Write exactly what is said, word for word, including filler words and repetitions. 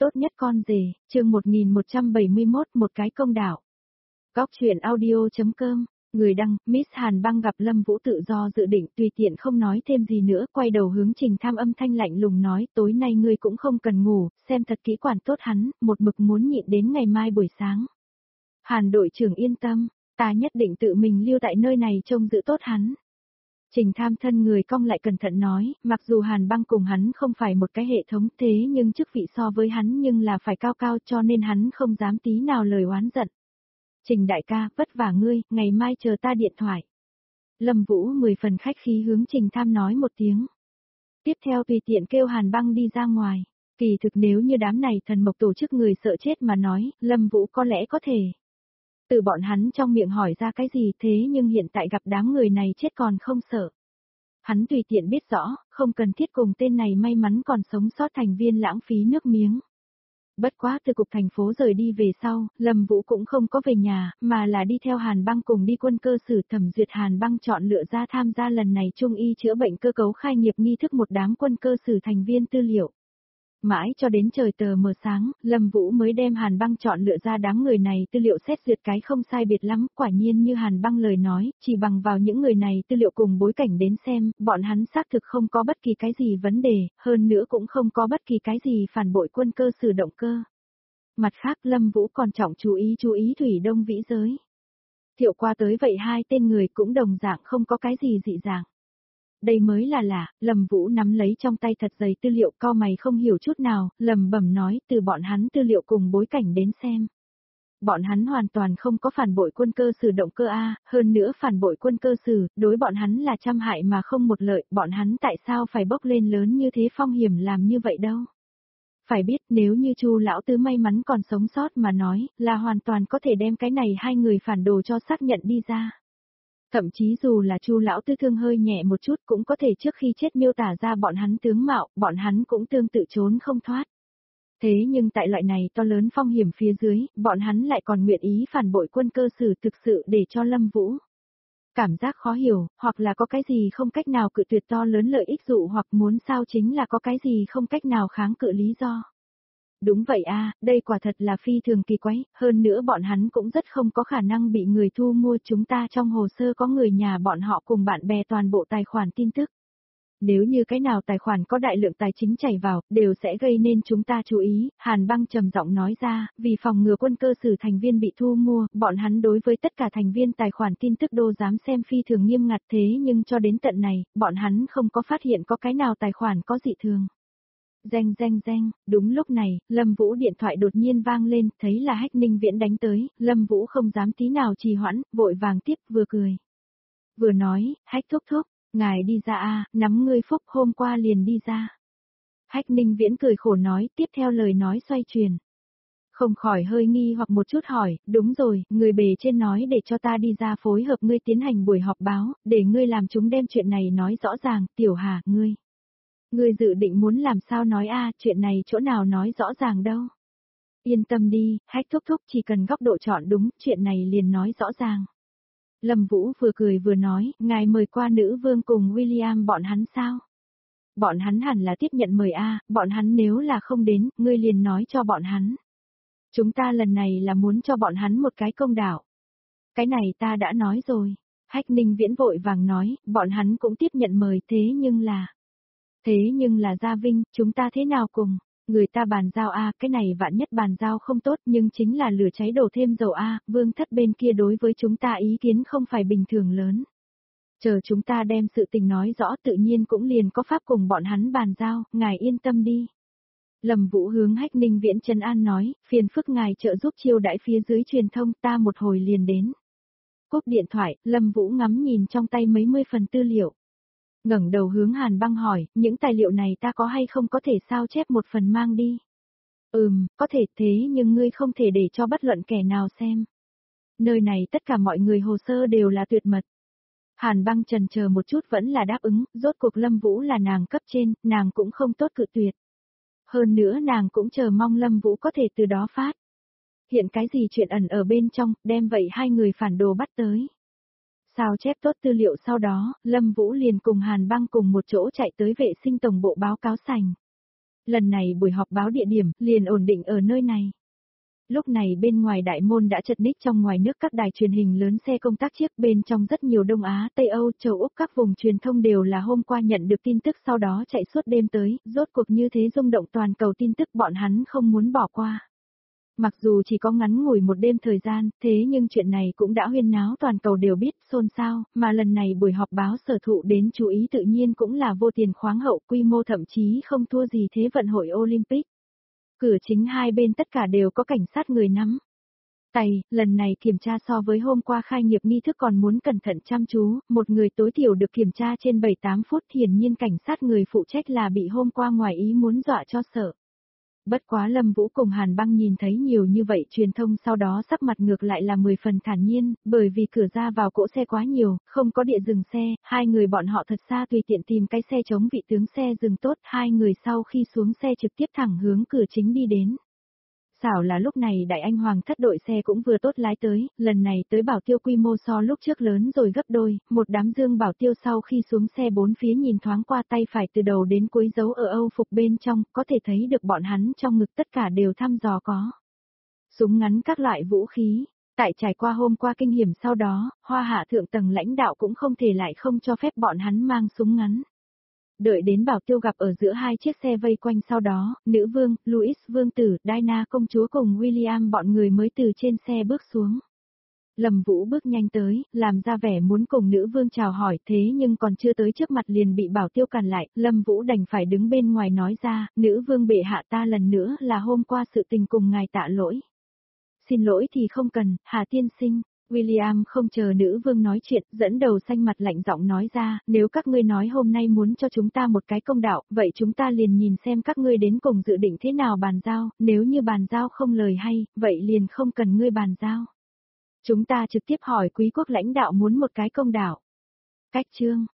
Tốt nhất con rể, chương một nghìn một trăm bảy mươi mốt, một cái công đạo. Góc truyện audio.com, người đăng, Miss Hàn Băng gặp Lâm Vũ tự do dự định tùy tiện không nói thêm gì nữa, quay đầu hướng Trình Tham âm thanh lạnh lùng nói, tối nay ngươi cũng không cần ngủ, xem thật kỹ quản tốt hắn, một mực muốn nhịn đến ngày mai buổi sáng. Hàn đội trưởng yên tâm, ta nhất định tự mình lưu tại nơi này trông giữ tốt hắn. Trình Tham thân người cong lại cẩn thận nói, mặc dù Hàn Băng cùng hắn không phải một cái hệ thống thế nhưng chức vị so với hắn nhưng là phải cao cao cho nên hắn không dám tí nào lời oán giận. Trình đại ca, vất vả ngươi, ngày mai chờ ta điện thoại. Lâm Vũ mười phần khách khí hướng Trình Tham nói một tiếng. Tiếp theo tùy tiện kêu Hàn Băng đi ra ngoài. Kỳ thực nếu như đám này thần mộc tổ chức người sợ chết mà nói, Lâm Vũ có lẽ có thể. Từ bọn hắn trong miệng hỏi ra cái gì thế nhưng hiện tại gặp đám người này chết còn không sợ. Hắn tùy tiện biết rõ, không cần thiết cùng tên này may mắn còn sống sót thành viên lãng phí nước miếng. Bất quá từ cục thành phố rời đi về sau, Lâm Vũ cũng không có về nhà, mà là đi theo Hàn Băng cùng đi quân cơ sử thẩm duyệt. Hàn Băng chọn lựa ra tham gia lần này trung y chữa bệnh cơ cấu khai nghiệp nghi thức một đám quân cơ sử thành viên tư liệu. Mãi cho đến trời tờ mờ sáng, Lâm Vũ mới đem Hàn Băng chọn lựa ra đám người này tư liệu xét duyệt cái không sai biệt lắm, quả nhiên như Hàn Băng lời nói, chỉ bằng vào những người này tư liệu cùng bối cảnh đến xem, bọn hắn xác thực không có bất kỳ cái gì vấn đề, hơn nữa cũng không có bất kỳ cái gì phản bội quân cơ sử động cơ. Mặt khác Lâm Vũ còn trọng chú ý chú ý Thủy Đông Vĩ giới. Thiệu qua tới vậy hai tên người cũng đồng dạng không có cái gì dị dạng. Đây mới là lạ, Lâm Vũ nắm lấy trong tay thật dày tư liệu cau mày không hiểu chút nào, lầm bẩm nói từ bọn hắn tư liệu cùng bối cảnh đến xem. Bọn hắn hoàn toàn không có phản bội quân cơ sử động cơ A, hơn nữa phản bội quân cơ sử, đối bọn hắn là trăm hại mà không một lợi, bọn hắn tại sao phải bốc lên lớn như thế phong hiểm làm như vậy đâu. Phải biết nếu như Chu lão tứ may mắn còn sống sót mà nói, là hoàn toàn có thể đem cái này hai người phản đồ cho xác nhận đi ra. Thậm chí dù là Chu lão tứ thương hơi nhẹ một chút cũng có thể trước khi chết miêu tả ra bọn hắn tướng mạo, bọn hắn cũng tương tự trốn không thoát. Thế nhưng tại loại này to lớn phong hiểm phía dưới, bọn hắn lại còn nguyện ý phản bội quân cơ sử thực sự để cho Lâm Vũ cảm giác khó hiểu, hoặc là có cái gì không cách nào cự tuyệt to lớn lợi ích dụ hoặc muốn sao chính là có cái gì không cách nào kháng cự lý do. Đúng vậy a, đây quả thật là phi thường kỳ quái, hơn nữa bọn hắn cũng rất không có khả năng bị người thu mua, chúng ta trong hồ sơ có người nhà bọn họ cùng bạn bè toàn bộ tài khoản tin tức. Nếu như cái nào tài khoản có đại lượng tài chính chảy vào, đều sẽ gây nên chúng ta chú ý, Hàn Băng trầm giọng nói ra, vì phòng ngừa quân cơ sử thành viên bị thu mua, bọn hắn đối với tất cả thành viên tài khoản tin tức đô dám xem phi thường nghiêm ngặt thế nhưng cho đến tận này, bọn hắn không có phát hiện có cái nào tài khoản có dị thường. Reng reng reng, đúng lúc này, Lâm Vũ điện thoại đột nhiên vang lên, thấy là Hách Ninh Viễn đánh tới, Lâm Vũ không dám tí nào trì hoãn, vội vàng tiếp vừa cười. Vừa nói, Hách thúc thúc, ngài đi ra a, nắm ngươi phúc hôm qua liền đi ra. Hách Ninh Viễn cười khổ nói, tiếp theo lời nói xoay truyền. Không khỏi hơi nghi hoặc một chút hỏi, đúng rồi, người bề trên nói để cho ta đi ra phối hợp ngươi tiến hành buổi họp báo, để ngươi làm chúng đem chuyện này nói rõ ràng, Tiểu Hà, ngươi. Ngươi dự định muốn làm sao nói a, chuyện này chỗ nào nói rõ ràng đâu. Yên tâm đi, Hách thúc thúc chỉ cần góc độ chọn đúng, chuyện này liền nói rõ ràng. Lâm Vũ vừa cười vừa nói, ngài mời qua nữ vương cùng William bọn hắn sao? Bọn hắn hẳn là tiếp nhận mời a, bọn hắn nếu là không đến, ngươi liền nói cho bọn hắn. Chúng ta lần này là muốn cho bọn hắn một cái công đạo. Cái này ta đã nói rồi. Hách Ninh Viễn vội vàng nói, bọn hắn cũng tiếp nhận mời thế nhưng là... Thế nhưng là Gia Vinh, chúng ta thế nào cùng? Người ta bàn giao a, cái này vạn nhất bàn giao không tốt nhưng chính là lửa cháy đổ thêm dầu a, Vương Thất bên kia đối với chúng ta ý kiến không phải bình thường lớn. Chờ chúng ta đem sự tình nói rõ tự nhiên cũng liền có pháp cùng bọn hắn bàn giao, ngài yên tâm đi. Lâm Vũ hướng Hách Ninh Viễn trấn an nói, phiền phức ngài trợ giúp chiêu đãi phía dưới truyền thông, ta một hồi liền đến. Cúp điện thoại, Lâm Vũ ngắm nhìn trong tay mấy mươi phần tư liệu. Ngẩng đầu hướng Hàn Băng hỏi, những tài liệu này ta có hay không có thể sao chép một phần mang đi? Ừm, có thể thế nhưng ngươi không thể để cho bất luận kẻ nào xem. Nơi này tất cả mọi người hồ sơ đều là tuyệt mật. Hàn Băng chần chờ một chút vẫn là đáp ứng, rốt cuộc Lâm Vũ là nàng cấp trên, nàng cũng không tốt cự tuyệt. Hơn nữa nàng cũng chờ mong Lâm Vũ có thể từ đó phát. Hiện cái gì chuyện ẩn ở bên trong, đem vậy hai người phản đồ bắt tới. Sao chép tốt tư liệu sau đó, Lâm Vũ liền cùng Hàn Băng cùng một chỗ chạy tới vệ sinh tổng bộ báo cáo sành. Lần này buổi họp báo địa điểm liền ổn định ở nơi này. Lúc này bên ngoài đại môn đã chật ních trong ngoài nước các đài truyền hình lớn xe công tác chiếc bên trong rất nhiều Đông Á, Tây Âu, châu Úc các vùng truyền thông đều là hôm qua nhận được tin tức sau đó chạy suốt đêm tới, rốt cuộc như thế rung động toàn cầu tin tức bọn hắn không muốn bỏ qua. Mặc dù chỉ có ngắn ngủi một đêm thời gian, thế nhưng chuyện này cũng đã huyên náo toàn cầu đều biết, xôn xao, mà lần này buổi họp báo sở thụ đến chú ý tự nhiên cũng là vô tiền khoáng hậu, quy mô thậm chí không thua gì Thế vận hội Olympic. Cửa chính hai bên tất cả đều có cảnh sát người nắm tay, lần này kiểm tra so với hôm qua khai nghiệp nghi thức còn muốn cẩn thận chăm chú, một người tối thiểu được kiểm tra trên bảy tám phút, hiển nhiên cảnh sát người phụ trách là bị hôm qua ngoài ý muốn dọa cho sợ. Bất quá Lâm Vũ cùng Hàn Băng nhìn thấy nhiều như vậy truyền thông sau đó sắc mặt ngược lại là mười phần thản nhiên, bởi vì cửa ra vào cỗ xe quá nhiều, không có địa dừng xe, hai người bọn họ thật xa tùy tiện tìm cái xe chống vị tướng xe dừng tốt, hai người sau khi xuống xe trực tiếp thẳng hướng cửa chính đi đến. Xảo là lúc này Đại Anh Hoàng thất đội xe cũng vừa tốt lái tới, lần này tới bảo tiêu quy mô so lúc trước lớn rồi gấp đôi, một đám dương bảo tiêu sau khi xuống xe bốn phía nhìn thoáng qua tay phải từ đầu đến cuối dấu ở Âu phục bên trong, có thể thấy được bọn hắn trong ngực tất cả đều thăm dò có. Súng ngắn các loại vũ khí, tại trải qua hôm qua kinh hiểm sau đó, Hoa Hạ thượng tầng lãnh đạo cũng không thể lại không cho phép bọn hắn mang súng ngắn. Đợi đến bảo tiêu gặp ở giữa hai chiếc xe vây quanh sau đó, nữ vương, Louis vương tử, Diana công chúa cùng William bọn người mới từ trên xe bước xuống. Lâm Vũ bước nhanh tới, làm ra vẻ muốn cùng nữ vương chào hỏi thế nhưng còn chưa tới trước mặt liền bị bảo tiêu cản lại, Lâm Vũ đành phải đứng bên ngoài nói ra, nữ vương bệ hạ ta lần nữa là hôm qua sự tình cùng ngài tạ lỗi. Xin lỗi thì không cần, Hà tiên sinh. William không chờ nữ vương nói chuyện, dẫn đầu xanh mặt lạnh giọng nói ra, nếu các ngươi nói hôm nay muốn cho chúng ta một cái công đạo, vậy chúng ta liền nhìn xem các ngươi đến cùng dự định thế nào bàn giao, nếu như bàn giao không lời hay, vậy liền không cần ngươi bàn giao. Chúng ta trực tiếp hỏi quý quốc lãnh đạo muốn một cái công đạo. Cách chương